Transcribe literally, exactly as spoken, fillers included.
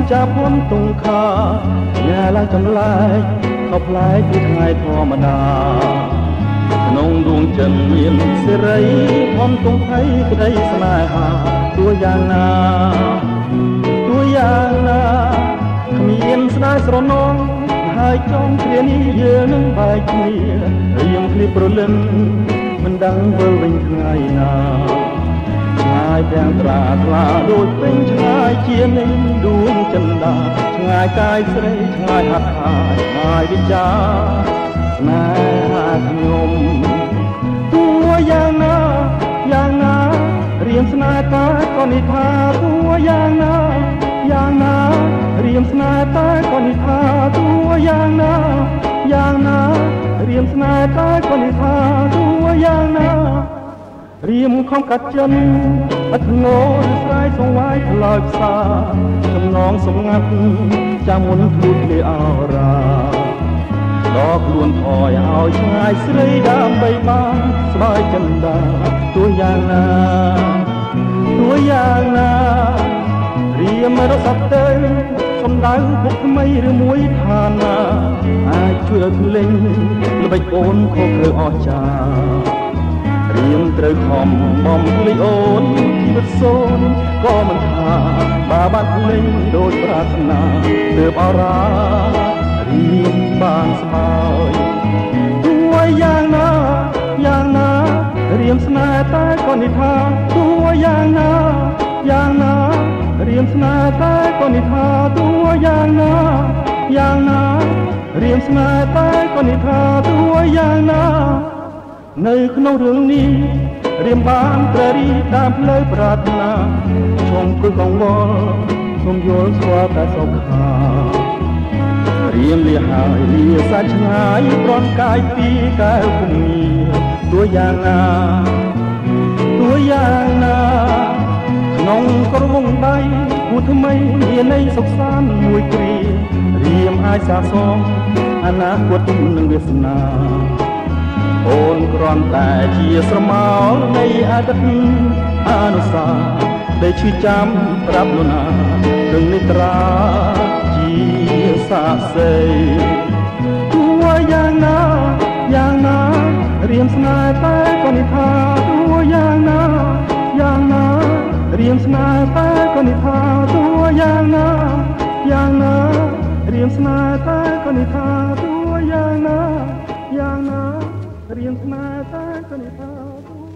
ចាប់พ้นទងខាញ៉ាឡើងចម្លែកខុសប្លែកពីថ្ងៃធម្មតាក្នុងដួងចិត្តមានសេរីพ้นទងភ័យក្តីស្នេហាទោះយ៉ាងណាទោះយ៉ាងណាគ្មានស្នេហ៍ស្រណងហើយចង់គ្រានេះយើងនឹងបែកគ្នារៀងគ្នាប្រលឹងមិនដឹងវិលវិញថ្ងៃណាឆ្ងាយទាំងត្រាថ្លាដូចពេញឆ្ងាយជានឹងដួងចិន្តាឆ្ងាយកាយស្រីឆ្ងាយហាត់ហាយឆ្ងាយវិចាស្នេហាខ្ញុំទោះយ៉ាងណាយ៉ាងណារៀមស្នេហ៍តែក៏និថាទោះយ៉ាងណាយ៉ាងណារៀមស្នេហ៍តែក៏និថាទោះយ៉ាងណាយ៉ាងណារៀមស្នេហ៍តែក៏និថាទោះយ៉ាងណារៀមខំកាត់ចិនអត់ងោស្រ័យសង្វាយថ្លើយផ្សាចំណងសម្ងាត់ចាំមុនភ្លុះលេអរាដល់ខ្លួនថយឲ្យឆ្ងាយស្រីដើម្បីបានស្បែកចិន្តាទោះយ៉ាងណាទោះយ៉ាងណារៀមរត់ទៅសំដៅពុកថ្មីឬមួយឋានណាអាចជួយឲ្យភ្លេងល្បិចអូនខុសគ្រើអស្ចារ្យរៀមត្រូវខំបំភ្លេចអូនជីវិតសូនក៏មិនថាបើបានភ្លេងដូចប្រាថ្នាទើបអរារៀមបានស្បើយទោះយ៉ាងណាយ៉ាងណារៀមស្នេហ៍តែក៏និថាទោះយ៉ាងណាយ៉ាងណារៀមស្នេហ៍តែក៏និថាទោះយ៉ាងណាយ៉ាងណារៀមស្នេហ៍តែក៏និថាទោះយ៉ាងណានៅក្នុងរឿងនេះរៀមបានព្រះរីតាមផ្លូវប្រាថ្នាឈុំគឺកង្វល់សូមយល់ស្គាល់តែសុខារៀមលាហើយលាសាច់ឆ្ងាយប្រន់កាយពីកែវភូមិទោះយ៉ាងណាទោះយ៉ាងណាក្នុងក្រវងដៃគូថ្មីមានន័យសុខសាន្តមួយគ្រារៀមអាចសាសងអនាគតនឹងវាសនាអូនគ្រាន់តែជាស្រមោលនៃអតីតអនុស្សាវរីយ៍ដែលឈឺចាំប្រាប់លណានឹងនិត្រាជាសាក្សីទោះយ៉ាងណាយ៉ាងណារៀមស្នេហ៍តែក៏និថាទោះយ៉ាងណាយ៉ាងណារៀមស្នេហ៍តែក៏និថាទោះយ៉ាងណាយ៉ាងណារៀមស្នេហ៍តែក៏និថាទោះយ៉ាងណាយ៉ាងណារៀមស្នេហ៍តែក៏និថា